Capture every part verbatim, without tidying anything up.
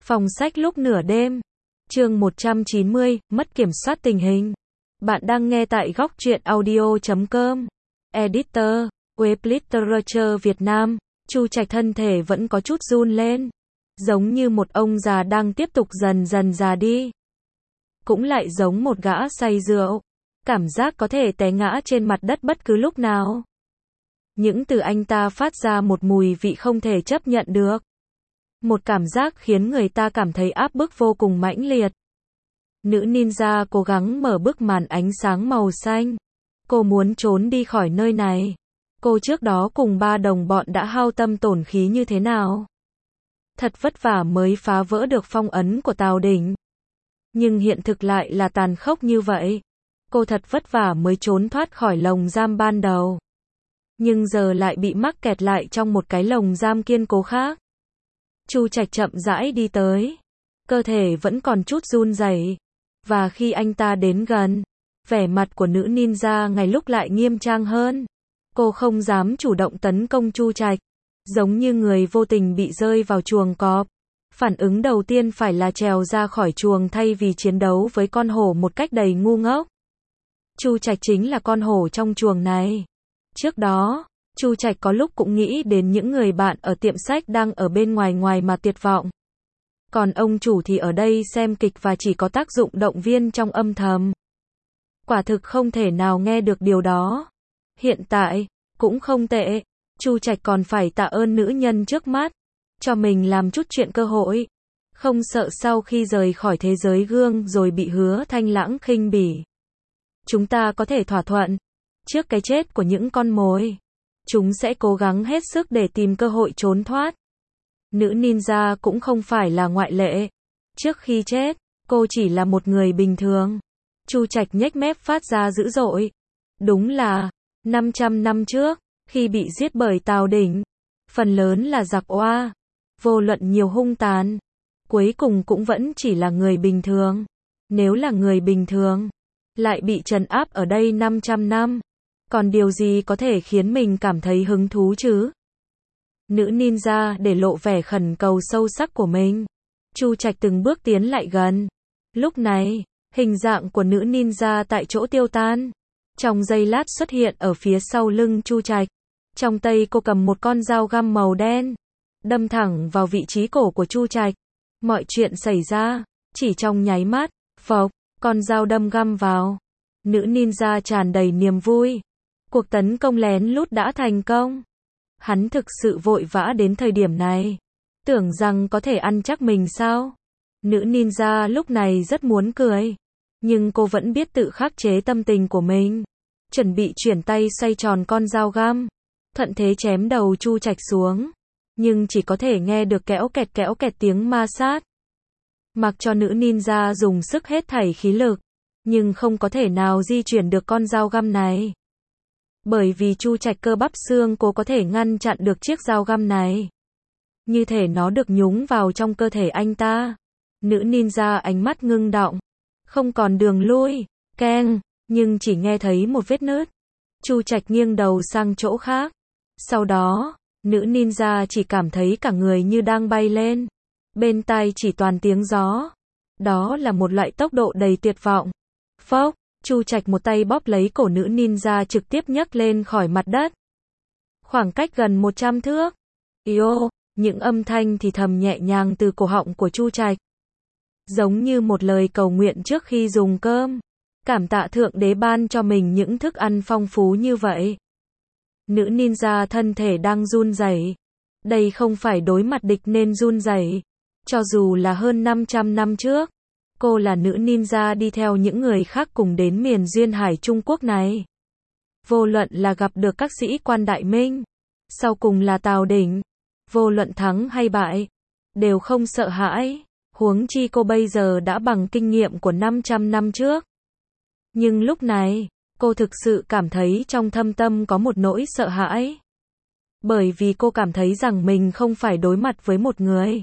Phòng sách lúc nửa đêm. Chương một trăm chín mươi, mất kiểm soát tình hình. Bạn đang nghe tại góc truyện audio chấm com. Editor, Web Literature Việt Nam. Chu Trạch thân thể vẫn có chút run lên. Giống như một ông già đang tiếp tục dần dần già đi. Cũng lại giống một gã say rượu. Cảm giác có thể té ngã trên mặt đất bất cứ lúc nào. Những từ anh ta phát ra một mùi vị không thể chấp nhận được. Một cảm giác khiến người ta cảm thấy áp bức vô cùng mãnh liệt. Nữ ninja cố gắng mở bức màn ánh sáng màu xanh. Cô muốn trốn đi khỏi nơi này. Cô trước đó cùng ba đồng bọn đã hao tâm tổn khí như thế nào. Thật vất vả mới phá vỡ được phong ấn của Tào Đỉnh. Nhưng hiện thực lại là tàn khốc như vậy. Cô thật vất vả mới trốn thoát khỏi lồng giam ban đầu. Nhưng giờ lại bị mắc kẹt lại trong một cái lồng giam kiên cố khác. Chu Trạch chậm rãi đi tới. Cơ thể vẫn còn chút run rẩy. Và khi anh ta đến gần, vẻ mặt của nữ ninja ngày lúc lại nghiêm trang hơn. Cô không dám chủ động tấn công Chu Trạch. Giống như người vô tình bị rơi vào chuồng cọp. Phản ứng đầu tiên phải là trèo ra khỏi chuồng thay vì chiến đấu với con hổ một cách đầy ngu ngốc. Chu Trạch chính là con hổ trong chuồng này. Trước đó, Chu Trạch có lúc cũng nghĩ đến những người bạn ở tiệm sách đang ở bên ngoài ngoài mà tuyệt vọng. Còn ông chủ thì ở đây xem kịch và chỉ có tác dụng động viên trong âm thầm. Quả thực không thể nào nghe được điều đó. Hiện tại, cũng không tệ. Chu Trạch còn phải tạ ơn nữ nhân trước mắt. Cho mình làm chút chuyện cơ hội. Không sợ sau khi rời khỏi thế giới gương rồi bị Hứa Thanh Lãng khinh bỉ. Chúng ta có thể thỏa thuận. Trước cái chết của những con mồi, chúng sẽ cố gắng hết sức để tìm cơ hội trốn thoát. Nữ ninja cũng không phải là ngoại lệ. Trước khi chết, cô chỉ là một người bình thường. Chu Trạch nhếch mép phát ra dữ dội. Đúng là, năm trăm năm trước, khi bị giết bởi Tào Đỉnh, phần lớn là giặc oa, vô luận nhiều hung tàn. Cuối cùng cũng vẫn chỉ là người bình thường. Nếu là người bình thường, lại bị trấn áp ở đây năm trăm năm. Còn điều gì có thể khiến mình cảm thấy hứng thú chứ? Nữ ninja để lộ vẻ khẩn cầu sâu sắc của mình. Chu Trạch từng bước tiến lại gần. Lúc này, hình dạng của nữ ninja tại chỗ tiêu tan. Trong giây lát xuất hiện ở phía sau lưng Chu Trạch. Trong tay cô cầm một con dao găm màu đen. Đâm thẳng vào vị trí cổ của Chu Trạch. Mọi chuyện xảy ra, chỉ trong nháy mắt. Phộc, con dao đâm găm vào. Nữ ninja tràn đầy niềm vui. Cuộc tấn công lén lút đã thành công. Hắn thực sự vội vã đến thời điểm này. Tưởng rằng có thể ăn chắc mình sao? Nữ ninja lúc này rất muốn cười. Nhưng cô vẫn biết tự khắc chế tâm tình của mình. Chuẩn bị chuyển tay xoay tròn con dao găm. Thuận thế chém đầu Chu Trạch xuống. Nhưng chỉ có thể nghe được kéo kẹt kéo kẹt tiếng ma sát. Mặc cho nữ ninja dùng sức hết thảy khí lực. Nhưng không có thể nào di chuyển được con dao găm này. Bởi vì Chu Trạch cơ bắp xương cô có thể ngăn chặn được chiếc dao găm này. Như thể nó được nhúng vào trong cơ thể anh ta. Nữ ninja ánh mắt ngưng đọng. Không còn đường lui. Keng, nhưng chỉ nghe thấy một vết nứt. Chu Trạch nghiêng đầu sang chỗ khác. Sau đó, nữ ninja chỉ cảm thấy cả người như đang bay lên. Bên tai chỉ toàn tiếng gió. Đó là một loại tốc độ đầy tuyệt vọng. Phốc. Chu Trạch một tay bóp lấy cổ nữ ninja trực tiếp nhấc lên khỏi mặt đất. Khoảng cách gần một trăm thước. Yêu, những âm thanh thì thầm nhẹ nhàng từ cổ họng của Chu Trạch. Giống như một lời cầu nguyện trước khi dùng cơm. Cảm tạ Thượng Đế ban cho mình những thức ăn phong phú như vậy. Nữ ninja thân thể đang run rẩy. Đây không phải đối mặt địch nên run rẩy. Cho dù là hơn năm trăm năm trước. Cô là nữ ninja đi theo những người khác cùng đến miền duyên hải Trung Quốc này. Vô luận là gặp được các sĩ quan Đại Minh, sau cùng là Tào Đỉnh, vô luận thắng hay bại, đều không sợ hãi, huống chi cô bây giờ đã bằng kinh nghiệm của năm trăm năm trước. Nhưng lúc này, cô thực sự cảm thấy trong thâm tâm có một nỗi sợ hãi. Bởi vì cô cảm thấy rằng mình không phải đối mặt với một người.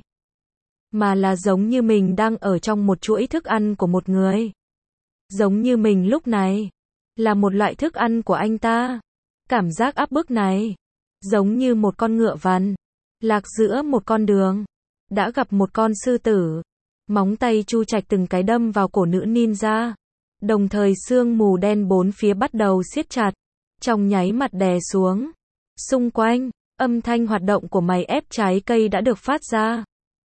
Mà là giống như mình đang ở trong một chuỗi thức ăn của một người. Giống như mình lúc này, là một loại thức ăn của anh ta. Cảm giác áp bức này, giống như một con ngựa vằn, lạc giữa một con đường. đã gặp một con sư tử. Móng tay Chu Trạch từng cái đâm vào cổ nữ ninja. Đồng thời sương mù đen bốn phía bắt đầu siết chặt, trong nháy mặt đè xuống. Xung quanh, âm thanh hoạt động của máy ép trái cây đã được phát ra.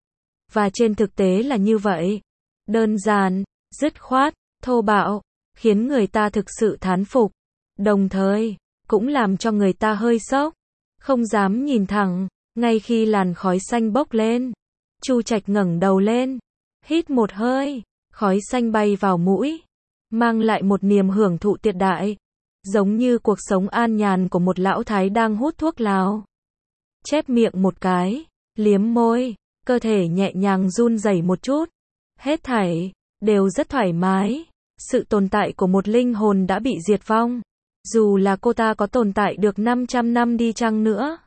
Và trên thực tế là như vậy. Đơn giản, dứt khoát, thô bạo, khiến người ta thực sự thán phục. Đồng thời, cũng làm cho người ta hơi sốc, không dám nhìn thẳng. Ngay khi làn khói xanh bốc lên, Chu Trạch ngẩng đầu lên, hít một hơi, khói xanh bay vào mũi, mang lại một niềm hưởng thụ tuyệt đại, giống như cuộc sống an nhàn của một lão thái đang hút thuốc lào. Chép miệng một cái, liếm môi, cơ thể nhẹ nhàng run rẩy một chút. Hết thảy đều rất thoải mái. Sự tồn tại của một linh hồn đã bị diệt vong, dù là cô ta có tồn tại được năm trăm năm đi chăng nữa,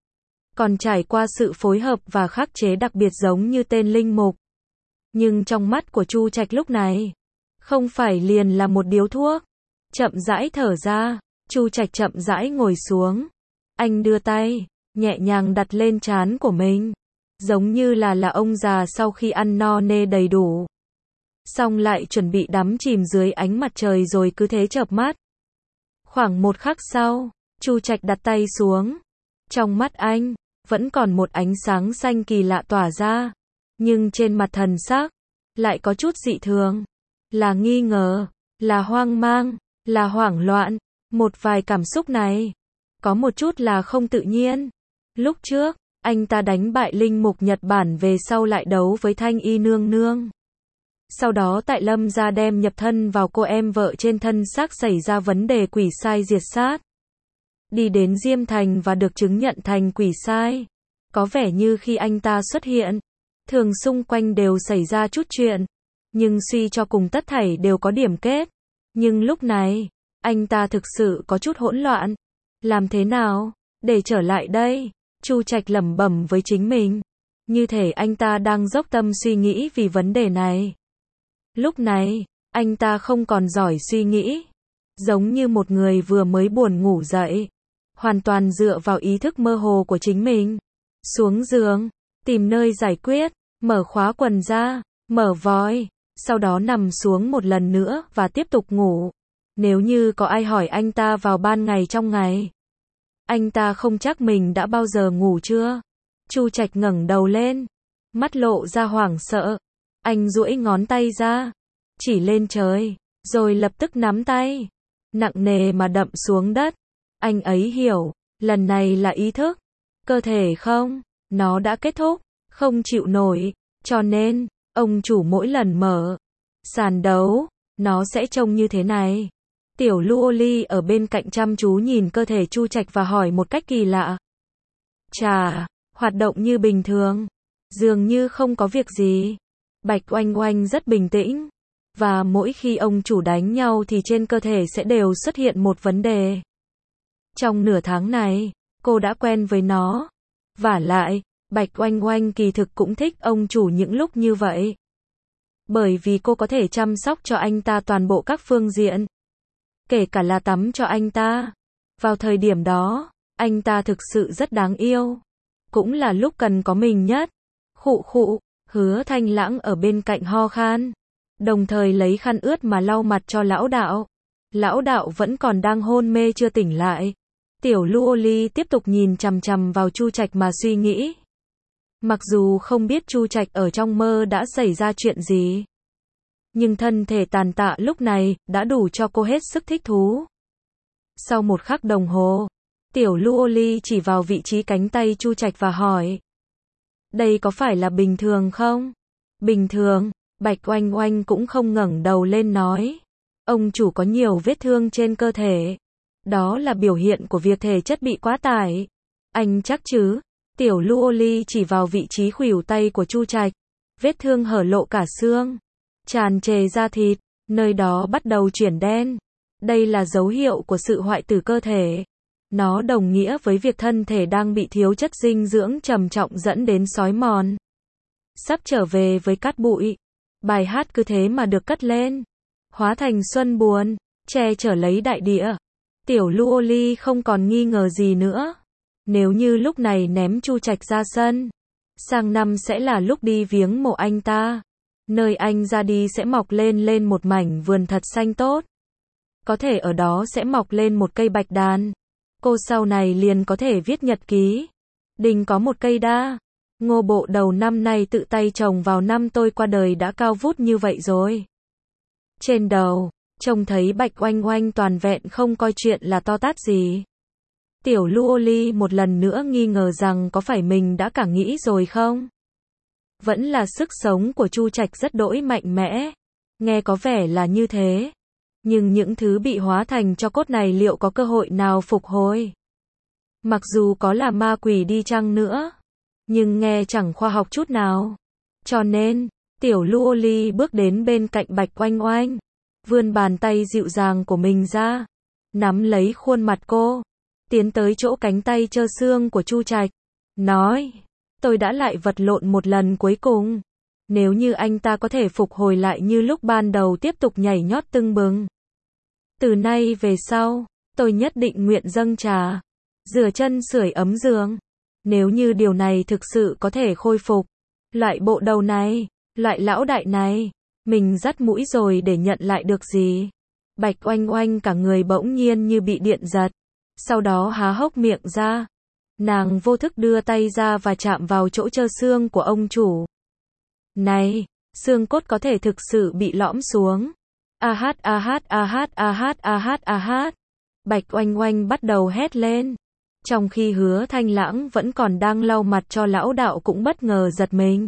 còn trải qua sự phối hợp và khắc chế đặc biệt giống như tên linh mục. Nhưng trong mắt của Chu Trạch lúc này, không phải liền là một điếu thuốc. Chậm rãi thở ra, Chu Trạch chậm rãi ngồi xuống. Anh đưa tay, nhẹ nhàng đặt lên trán của mình, giống như là là ông già sau khi ăn no nê đầy đủ. Xong lại chuẩn bị đắm chìm dưới ánh mặt trời rồi cứ thế chợp mắt. Khoảng một khắc sau, Chu Trạch đặt tay xuống. Trong mắt anh, vẫn còn một ánh sáng xanh kỳ lạ tỏa ra. Nhưng trên mặt thần sắc, lại có chút dị thường. Là nghi ngờ, là hoang mang, là hoảng loạn. Một vài cảm xúc này, có một chút là không tự nhiên. Lúc trước, anh ta đánh bại linh mục Nhật Bản về sau lại đấu với Thanh Y nương nương. Sau đó tại Lâm gia đem nhập thân vào cô em vợ trên thân xác xảy ra vấn đề quỷ sai diệt sát. Đi đến Diêm Thành và được chứng nhận thành quỷ sai. Có vẻ như khi anh ta xuất hiện, thường xung quanh đều xảy ra chút chuyện. Nhưng suy cho cùng tất thảy đều có điểm kết. Nhưng lúc này, anh ta thực sự có chút hỗn loạn. Làm thế nào để trở lại đây? Chu Trạch lẩm bẩm với chính mình. Như thể anh ta đang dốc tâm suy nghĩ vì vấn đề này. Lúc này, anh ta không còn giỏi suy nghĩ. Giống như một người vừa mới buồn ngủ dậy. Hoàn toàn dựa vào ý thức mơ hồ của chính mình. Xuống giường, tìm nơi giải quyết, mở khóa quần ra, mở vòi, sau đó nằm xuống một lần nữa và tiếp tục ngủ. Nếu như có ai hỏi anh ta vào ban ngày trong ngày, anh ta không chắc mình đã bao giờ ngủ chưa. Chu Trạch ngẩng đầu lên, mắt lộ ra hoảng sợ. Anh duỗi ngón tay ra, chỉ lên trời, rồi lập tức nắm tay, nặng nề mà đậm xuống đất. Anh ấy hiểu, lần này là ý thức, cơ thể không, nó đã kết thúc, không chịu nổi, cho nên, ông chủ mỗi lần mở sàn đấu, nó sẽ trông như thế này. Tiểu Luoli ở bên cạnh chăm chú nhìn cơ thể Chu Trạch và hỏi một cách kỳ lạ. Chà, hoạt động như bình thường, dường như không có việc gì. Bạch Oanh Oanh rất bình tĩnh, và mỗi khi ông chủ đánh nhau thì trên cơ thể sẽ đều xuất hiện một vấn đề. Trong nửa tháng này, cô đã quen với nó. Vả lại, Bạch Oanh Oanh kỳ thực cũng thích ông chủ những lúc như vậy. Bởi vì cô có thể chăm sóc cho anh ta toàn bộ các phương diện. Kể cả là tắm cho anh ta. Vào thời điểm đó, anh ta thực sự rất đáng yêu. Cũng là lúc cần có mình nhất. Khụ khụ, Hứa Thanh Lãng ở bên cạnh ho khan. Đồng thời lấy khăn ướt mà lau mặt cho lão đạo. Lão đạo vẫn còn đang hôn mê chưa tỉnh lại. Tiểu Luoli tiếp tục nhìn chằm chằm vào Chu Trạch mà suy nghĩ. Mặc dù không biết Chu Trạch ở trong mơ đã xảy ra chuyện gì, nhưng thân thể tàn tạ lúc này đã đủ cho cô hết sức thích thú. Sau một khắc đồng hồ, Tiểu Luoli chỉ vào vị trí cánh tay Chu Trạch và hỏi. Đây có phải là bình thường không? Bình thường, Bạch Oanh Oanh cũng không ngẩng đầu lên nói. Ông chủ có nhiều vết thương trên cơ thể. Đó là biểu hiện của việc thể chất bị quá tải. Anh chắc chứ? Tiểu Luoli chỉ vào vị trí khuỷu tay của Chu Trạch. Vết thương hở lộ cả xương, tràn trề da thịt, nơi đó bắt đầu chuyển đen. Đây là dấu hiệu của sự hoại tử cơ thể. Nó đồng nghĩa với việc thân thể đang bị thiếu chất dinh dưỡng trầm trọng dẫn đến xói mòn. Sắp trở về với cát bụi. Bài hát cứ thế mà được cất lên, hóa thành xuân buồn, che chở lấy đại địa. Tiểu Luoli không còn nghi ngờ gì nữa. Nếu như lúc này ném Chu Trạch ra sân, Sang năm sẽ là lúc đi viếng mộ anh ta. Nơi anh ra đi sẽ mọc lên lên một mảnh vườn thật xanh tốt. Có thể ở đó sẽ mọc lên một cây bạch đàn. Cô sau này liền có thể viết nhật ký. Đình có một cây đa. Ngô bộ đầu năm nay tự tay trồng vào năm tôi qua đời đã cao vút như vậy rồi. Trên đầu, trông thấy bạch oanh oanh toàn vẹn không coi chuyện là to tát gì. Tiểu Lu Ly một lần nữa nghi ngờ rằng có phải mình đã cả nghĩ rồi không? Vẫn là sức sống của Chu Trạch rất đỗi mạnh mẽ. Nghe có vẻ là như thế. Nhưng những thứ bị hóa thành tro cốt này liệu có cơ hội nào phục hồi? Mặc dù có là ma quỷ đi chăng nữa, nhưng nghe chẳng khoa học chút nào. Cho nên, Tiểu Lu Ly bước đến bên cạnh Bạch Oanh Oanh, vươn bàn tay dịu dàng của mình ra, nắm lấy khuôn mặt cô, tiến tới chỗ cánh tay trơ xương của Chu Trạch, nói, tôi đã lại vật lộn một lần cuối cùng. Nếu như anh ta có thể phục hồi lại như lúc ban đầu tiếp tục nhảy nhót tưng bừng. Từ nay về sau, tôi nhất định nguyện dâng trà, rửa chân sưởi ấm giường. Nếu như điều này thực sự có thể khôi phục, loại bộ đầu này, loại lão đại này, mình dắt mũi rồi để nhận lại được gì? Bạch Oanh Oanh cả người bỗng nhiên như bị điện giật, sau đó há hốc miệng ra. Nàng vô thức đưa tay ra và chạm vào chỗ trơ xương của ông chủ. Này, xương cốt có thể thực sự bị lõm xuống. A hát a hát a hát a hát a hát a hát. Bạch Oanh Oanh bắt đầu hét lên. Trong khi Hứa Thanh Lãng vẫn còn đang lau mặt cho lão đạo cũng bất ngờ giật mình.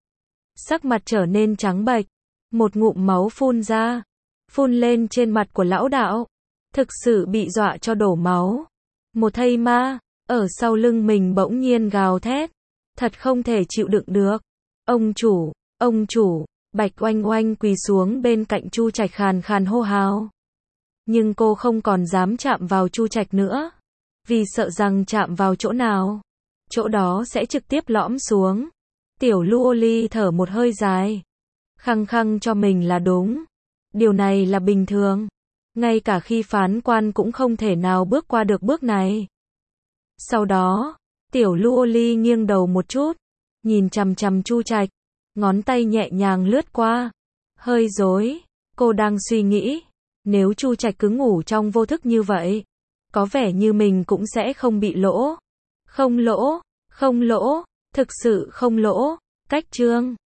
Sắc mặt trở nên trắng bệch, một ngụm máu phun ra, phun lên trên mặt của lão đạo. Thực sự bị dọa cho đổ máu. Một thây ma, ở sau lưng mình bỗng nhiên gào thét. Thật không thể chịu đựng được. Ông chủ, ông chủ, Bạch Oanh Oanh quỳ xuống bên cạnh Chu Trạch khàn khàn hô hào. Nhưng cô không còn dám chạm vào Chu Trạch nữa. Vì sợ rằng chạm vào chỗ nào, chỗ đó sẽ trực tiếp lõm xuống. Tiểu Lu Ly thở một hơi dài. Khăng khăng cho mình là đúng. Điều này là bình thường. Ngay cả khi phán quan cũng không thể nào bước qua được bước này. Sau đó, Tiểu Lu Ly nghiêng đầu một chút, nhìn chằm chằm Chu Trạch, ngón tay nhẹ nhàng lướt qua. Hơi rối, cô đang suy nghĩ, nếu Chu Trạch cứ ngủ trong vô thức như vậy, có vẻ như mình cũng sẽ không bị lỗ. Không lỗ, không lỗ, thực sự không lỗ. Cách chương